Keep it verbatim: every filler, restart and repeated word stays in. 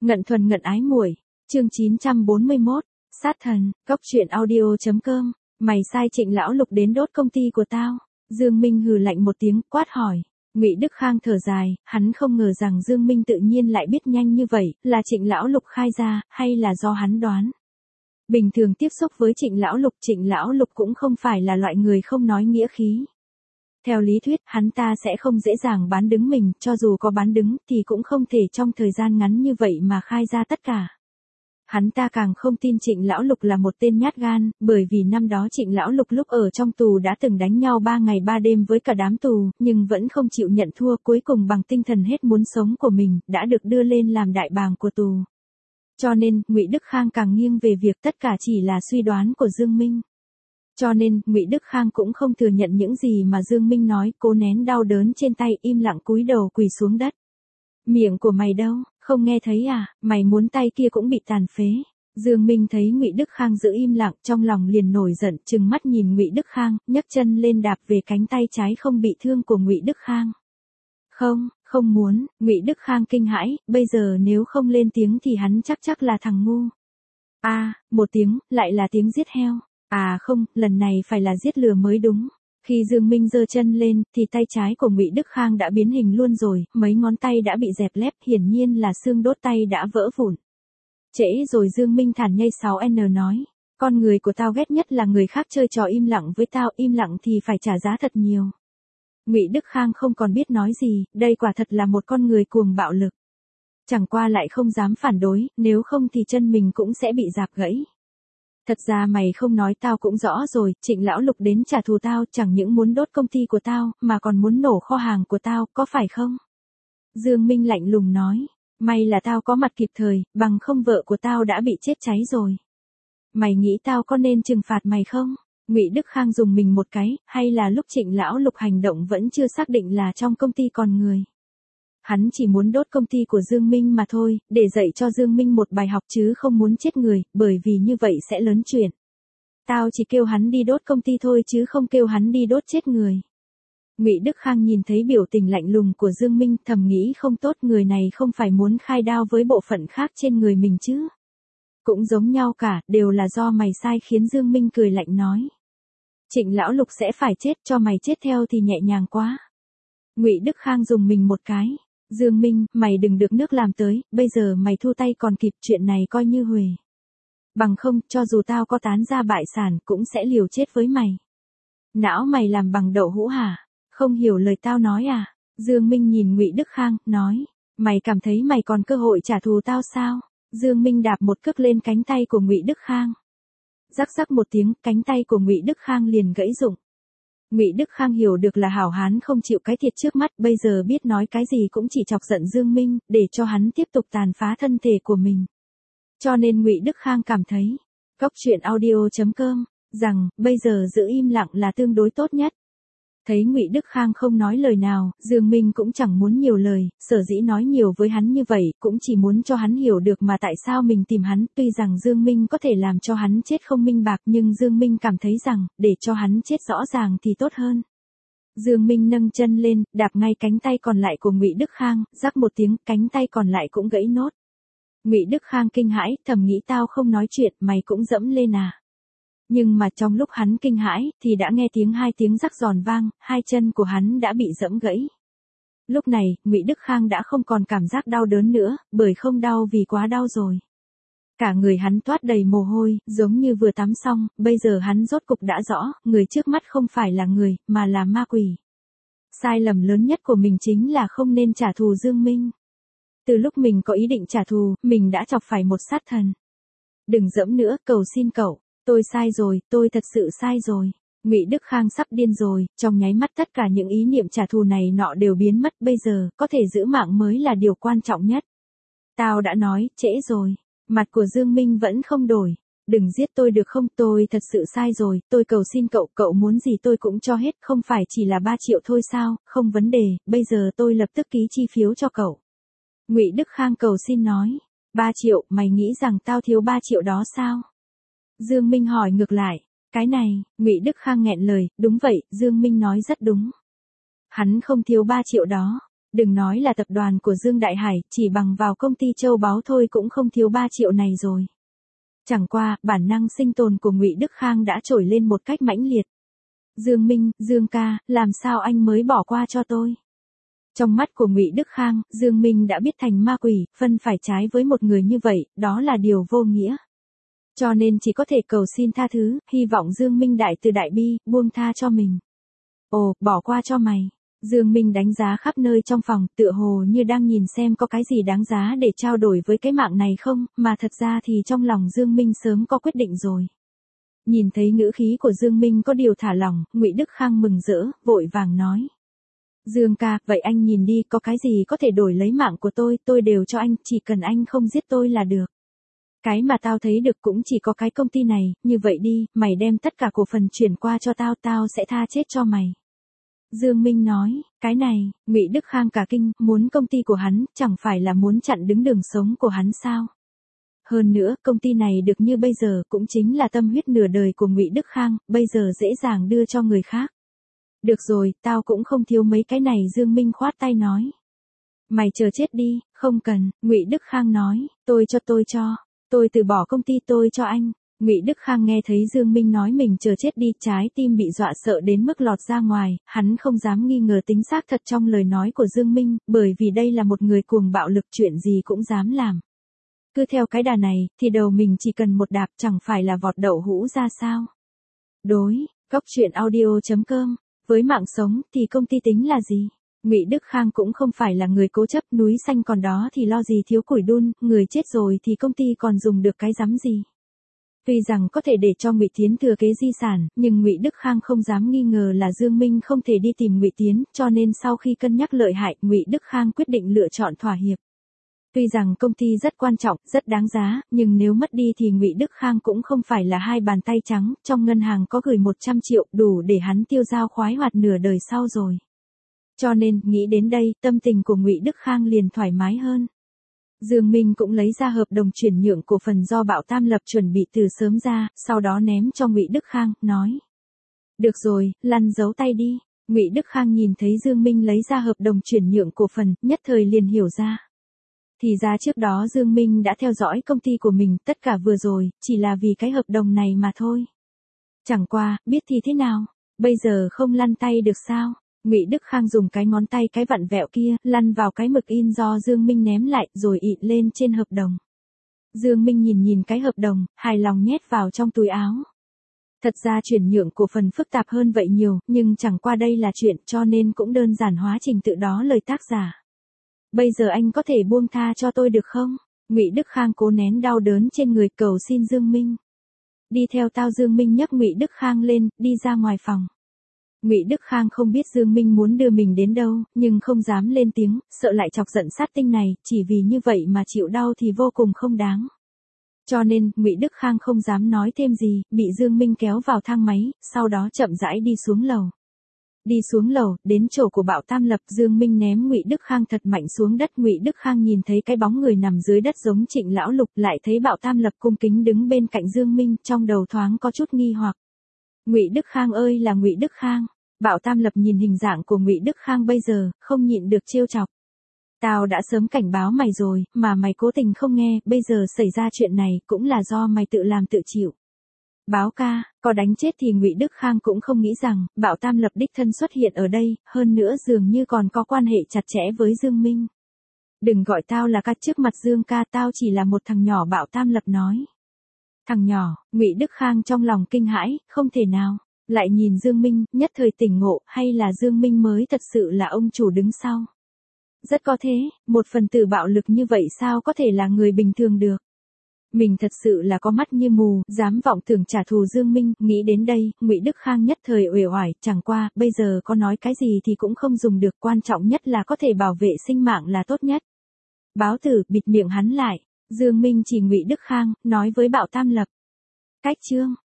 Ngận thuần ngận ái muội, chương chín trăm bốn mươi mốt, sát thần, cốc truyện audio.com, mày sai Trịnh lão lục đến đốt công ty của tao. Dương Minh hừ lạnh một tiếng, quát hỏi. Ngụy Đức Khang thở dài, hắn không ngờ rằng Dương Minh tự nhiên lại biết nhanh như vậy, là Trịnh lão lục khai ra, hay là do hắn đoán. Bình thường tiếp xúc với Trịnh lão lục, Trịnh lão lục cũng không phải là loại người không nói nghĩa khí. Theo lý thuyết, hắn ta sẽ không dễ dàng bán đứng mình, cho dù có bán đứng thì cũng không thể trong thời gian ngắn như vậy mà khai ra tất cả. Hắn ta càng không tin Trịnh lão lục là một tên nhát gan, bởi vì năm đó Trịnh lão lục lúc ở trong tù đã từng đánh nhau ba ngày ba đêm với cả đám tù, nhưng vẫn không chịu nhận thua, cuối cùng bằng tinh thần hết muốn sống của mình, đã được đưa lên làm đại bàng của tù. Cho nên, Ngụy Đức Khang càng nghiêng về việc tất cả chỉ là suy đoán của Dương Minh. Cho nên, Ngụy Đức Khang cũng không thừa nhận những gì mà Dương Minh nói, cố nén đau đớn trên tay, im lặng cúi đầu quỳ xuống đất. Miệng của mày đâu, không nghe thấy à, mày muốn tay kia cũng bị tàn phế. Dương Minh thấy Ngụy Đức Khang giữ im lặng, trong lòng liền nổi giận, trừng mắt nhìn Ngụy Đức Khang, nhấc chân lên đạp về cánh tay trái không bị thương của Ngụy Đức Khang. Không, không muốn, Ngụy Đức Khang kinh hãi, bây giờ nếu không lên tiếng thì hắn chắc chắc là thằng ngu. A, à, một tiếng, lại là tiếng giết heo. À không, lần này phải là giết lừa mới đúng. Khi Dương Minh giơ chân lên, thì tay trái của Ngụy Đức Khang đã biến hình luôn rồi, mấy ngón tay đã bị dẹp lép, hiển nhiên là xương đốt tay đã vỡ vụn. Trễ rồi, Dương Minh thản nhây sáu N nói, con người của tao ghét nhất là người khác chơi trò im lặng với tao, im lặng thì phải trả giá thật nhiều. Ngụy Đức Khang không còn biết nói gì, đây quả thật là một con người cuồng bạo lực. Chẳng qua lại không dám phản đối, nếu không thì chân mình cũng sẽ bị rạp gãy. Thật ra mày không nói tao cũng rõ rồi, Trịnh lão lục đến trả thù tao, chẳng những muốn đốt công ty của tao, mà còn muốn nổ kho hàng của tao, có phải không? Dương Minh lạnh lùng nói, may là tao có mặt kịp thời, bằng không vợ của tao đã bị chết cháy rồi. Mày nghĩ tao có nên trừng phạt mày không? Ngụy Đức Khang dùng mình một cái, hay là lúc Trịnh lão lục hành động vẫn chưa xác định là trong công ty còn người. Hắn chỉ muốn đốt công ty của Dương Minh mà thôi, để dạy cho Dương Minh một bài học chứ không muốn chết người, bởi vì như vậy sẽ lớn chuyện. Tao chỉ kêu hắn đi đốt công ty thôi chứ không kêu hắn đi đốt chết người. Ngụy Đức Khang nhìn thấy biểu tình lạnh lùng của Dương Minh, thầm nghĩ không tốt, người này không phải muốn khai đao với bộ phận khác trên người mình chứ. Cũng giống nhau cả, đều là do mày sai, khiến Dương Minh cười lạnh nói. Trịnh lão lục sẽ phải chết, cho mày chết theo thì nhẹ nhàng quá. Ngụy Đức Khang dùng mình một cái. Dương Minh, mày đừng được nước làm tới, bây giờ mày thu tay còn kịp, chuyện này coi như huề. Bằng không, cho dù tao có tán ra bại sản, cũng sẽ liều chết với mày. Não mày làm bằng đậu hũ hả? Không hiểu lời tao nói à? Dương Minh nhìn Ngụy Đức Khang, nói, mày cảm thấy mày còn cơ hội trả thù tao sao? Dương Minh đạp một cước lên cánh tay của Ngụy Đức Khang. Rắc rắc một tiếng, cánh tay của Ngụy Đức Khang liền gãy rụng. Ngụy Đức Khang hiểu được là hảo hán không chịu cái thiệt trước mắt, bây giờ biết nói cái gì cũng chỉ chọc giận Dương Minh, để cho hắn tiếp tục tàn phá thân thể của mình. Cho nên Ngụy Đức Khang cảm thấy, cốc truyện audio.com, rằng, bây giờ giữ im lặng là tương đối tốt nhất. Thấy Ngụy Đức Khang không nói lời nào, Dương Minh cũng chẳng muốn nhiều lời, sở dĩ nói nhiều với hắn như vậy, cũng chỉ muốn cho hắn hiểu được mà tại sao mình tìm hắn, tuy rằng Dương Minh có thể làm cho hắn chết không minh bạc, nhưng Dương Minh cảm thấy rằng, để cho hắn chết rõ ràng thì tốt hơn. Dương Minh nâng chân lên, đạp ngay cánh tay còn lại của Ngụy Đức Khang, rắc một tiếng, cánh tay còn lại cũng gãy nốt. Ngụy Đức Khang kinh hãi, thầm nghĩ tao không nói chuyện, mày cũng dẫm lên à? Nhưng mà trong lúc hắn kinh hãi, thì đã nghe tiếng hai tiếng rắc giòn vang, hai chân của hắn đã bị dẫm gãy. Lúc này, Ngụy Đức Khang đã không còn cảm giác đau đớn nữa, bởi không đau vì quá đau rồi. Cả người hắn toát đầy mồ hôi, giống như vừa tắm xong, bây giờ hắn rốt cục đã rõ, người trước mắt không phải là người, mà là ma quỷ. Sai lầm lớn nhất của mình chính là không nên trả thù Dương Minh. Từ lúc mình có ý định trả thù, mình đã chọc phải một sát thần. Đừng dẫm nữa, cầu xin cậu. Tôi sai rồi, tôi thật sự sai rồi. Ngụy Đức Khang sắp điên rồi, trong nháy mắt tất cả những ý niệm trả thù này nọ đều biến mất, bây giờ, có thể giữ mạng mới là điều quan trọng nhất. Tao đã nói, trễ rồi. Mặt của Dương Minh vẫn không đổi. Đừng giết tôi được không, tôi thật sự sai rồi, tôi cầu xin cậu, cậu muốn gì tôi cũng cho hết, không phải chỉ là ba triệu thôi sao, không vấn đề, bây giờ tôi lập tức ký chi phiếu cho cậu. Ngụy Đức Khang cầu xin nói, ba triệu, mày nghĩ rằng tao thiếu ba triệu đó sao? Dương Minh hỏi ngược lại, cái này, Ngụy Đức Khang nghẹn lời, đúng vậy, Dương Minh nói rất đúng. Hắn không thiếu ba triệu đó. Đừng nói là tập đoàn của Dương Đại Hải, chỉ bằng vào công ty châu báu thôi cũng không thiếu ba triệu này rồi. Chẳng qua, bản năng sinh tồn của Ngụy Đức Khang đã trỗi lên một cách mãnh liệt. Dương Minh, Dương ca, làm sao anh mới bỏ qua cho tôi? Trong mắt của Ngụy Đức Khang, Dương Minh đã biết thành ma quỷ, phân phải trái với một người như vậy, đó là điều vô nghĩa. Cho nên chỉ có thể cầu xin tha thứ, hy vọng Dương Minh đại từ đại bi, buông tha cho mình. Ồ, bỏ qua cho mày. Dương Minh đánh giá khắp nơi trong phòng, tựa hồ như đang nhìn xem có cái gì đáng giá để trao đổi với cái mạng này không, mà thật ra thì trong lòng Dương Minh sớm có quyết định rồi. Nhìn thấy ngữ khí của Dương Minh có điều thả lỏng, Ngụy Đức Khang mừng rỡ, vội vàng nói. Dương ca, vậy anh nhìn đi, có cái gì có thể đổi lấy mạng của tôi, tôi đều cho anh, chỉ cần anh không giết tôi là được. Cái mà tao thấy được cũng chỉ có cái công ty này, như vậy đi, mày đem tất cả cổ phần chuyển qua cho tao, tao sẽ tha chết cho mày. Dương Minh nói, cái này, Ngụy Đức Khang cả kinh, muốn công ty của hắn, chẳng phải là muốn chặn đứng đường sống của hắn sao? Hơn nữa, công ty này được như bây giờ cũng chính là tâm huyết nửa đời của Ngụy Đức Khang, bây giờ dễ dàng đưa cho người khác. Được rồi, tao cũng không thiếu mấy cái này, Dương Minh khoát tay nói. Mày chờ chết đi, không cần, Ngụy Đức Khang nói, tôi cho tôi cho, tôi từ bỏ công ty tôi cho anh. Ngụy Đức Khang nghe thấy Dương Minh nói mình chờ chết đi, trái tim bị dọa sợ đến mức lọt ra ngoài, hắn không dám nghi ngờ tính xác thật trong lời nói của Dương Minh, bởi vì đây là một người cuồng bạo lực, chuyện gì cũng dám làm. Cứ theo cái đà này, thì đầu mình chỉ cần một đạp, chẳng phải là vọt đậu hũ ra sao. Đối, Cốc Truyện Audio chấm com, với mạng sống thì công ty tính là gì? Ngụy Đức Khang cũng không phải là người cố chấp, núi xanh còn đó thì lo gì thiếu củi đun, người chết rồi thì công ty còn dùng được cái rắm gì. Tuy rằng có thể để cho Ngụy Tiến thừa kế di sản, nhưng Ngụy Đức Khang không dám nghi ngờ là Dương Minh không thể đi tìm Ngụy Tiến, cho nên sau khi cân nhắc lợi hại, Ngụy Đức Khang quyết định lựa chọn thỏa hiệp. Tuy rằng công ty rất quan trọng, rất đáng giá, nhưng nếu mất đi thì Ngụy Đức Khang cũng không phải là hai bàn tay trắng, trong ngân hàng có gửi một trăm triệu, đủ để hắn tiêu dao khoái hoạt nửa đời sau rồi. Cho nên, nghĩ đến đây, tâm tình của Ngụy Đức Khang liền thoải mái hơn. Dương Minh cũng lấy ra hợp đồng chuyển nhượng cổ phần do Bảo Tam lập chuẩn bị từ sớm ra, sau đó ném cho Ngụy Đức Khang, nói. Được rồi, lăn giấu tay đi. Ngụy Đức Khang nhìn thấy Dương Minh lấy ra hợp đồng chuyển nhượng cổ phần, nhất thời liền hiểu ra. Thì ra trước đó Dương Minh đã theo dõi công ty của mình, tất cả vừa rồi, chỉ là vì cái hợp đồng này mà thôi. Chẳng qua, biết thì thế nào, bây giờ không lăn tay được sao? Ngụy Đức Khang dùng cái ngón tay cái vặn vẹo kia, lăn vào cái mực in do Dương Minh ném lại, rồi ịn lên trên hợp đồng. Dương Minh nhìn nhìn cái hợp đồng, hài lòng nhét vào trong túi áo. Thật ra chuyển nhượng cổ phần phức tạp hơn vậy nhiều, nhưng chẳng qua đây là chuyện, cho nên cũng đơn giản hóa trình tự đó lời tác giả. Bây giờ anh có thể buông tha cho tôi được không? Ngụy Đức Khang cố nén đau đớn trên người, cầu xin Dương Minh. Đi theo tao. Dương Minh nhấc Ngụy Đức Khang lên, đi ra ngoài phòng. Ngụy Đức Khang không biết Dương Minh muốn đưa mình đến đâu, nhưng không dám lên tiếng, sợ lại chọc giận sát tinh này, chỉ vì như vậy mà chịu đau thì vô cùng không đáng. Cho nên, Ngụy Đức Khang không dám nói thêm gì, bị Dương Minh kéo vào thang máy, sau đó chậm rãi đi xuống lầu. Đi xuống lầu, đến chỗ của Bảo Tam lập, Dương Minh ném Ngụy Đức Khang thật mạnh xuống đất. Ngụy Đức Khang nhìn thấy cái bóng người nằm dưới đất giống Trịnh Lão Lục, lại thấy Bảo Tam lập cung kính đứng bên cạnh Dương Minh, trong đầu thoáng có chút nghi hoặc. Ngụy Đức Khang ơi là Ngụy Đức Khang. Bảo Tam lập nhìn hình dạng của Ngụy Đức Khang bây giờ, không nhịn được trêu chọc. Tao đã sớm cảnh báo mày rồi, mà mày cố tình không nghe, bây giờ xảy ra chuyện này cũng là do mày tự làm tự chịu. Báo ca, có đánh chết thì Ngụy Đức Khang cũng không nghĩ rằng, Bảo Tam lập đích thân xuất hiện ở đây, hơn nữa dường như còn có quan hệ chặt chẽ với Dương Minh. Đừng gọi tao là ca trước mặt Dương ca, tao chỉ là một thằng nhỏ, Bảo Tam lập nói. Thằng nhỏ, Ngụy Đức Khang trong lòng kinh hãi, không thể nào. Lại nhìn Dương Minh, nhất thời tỉnh ngộ, hay là Dương Minh mới thật sự là ông chủ đứng sau. Rất có thế, một phần tử bạo lực như vậy sao có thể là người bình thường được. Mình thật sự là có mắt như mù, dám vọng tưởng trả thù Dương Minh. Nghĩ đến đây, Ngụy Đức Khang nhất thời uể oải, chẳng qua, bây giờ có nói cái gì thì cũng không dùng được, quan trọng nhất là có thể bảo vệ sinh mạng là tốt nhất. Báo tử, bịt miệng hắn lại. Dương Minh chỉ Ngụy Đức Khang, nói với Bảo Tam lập. Cách chương.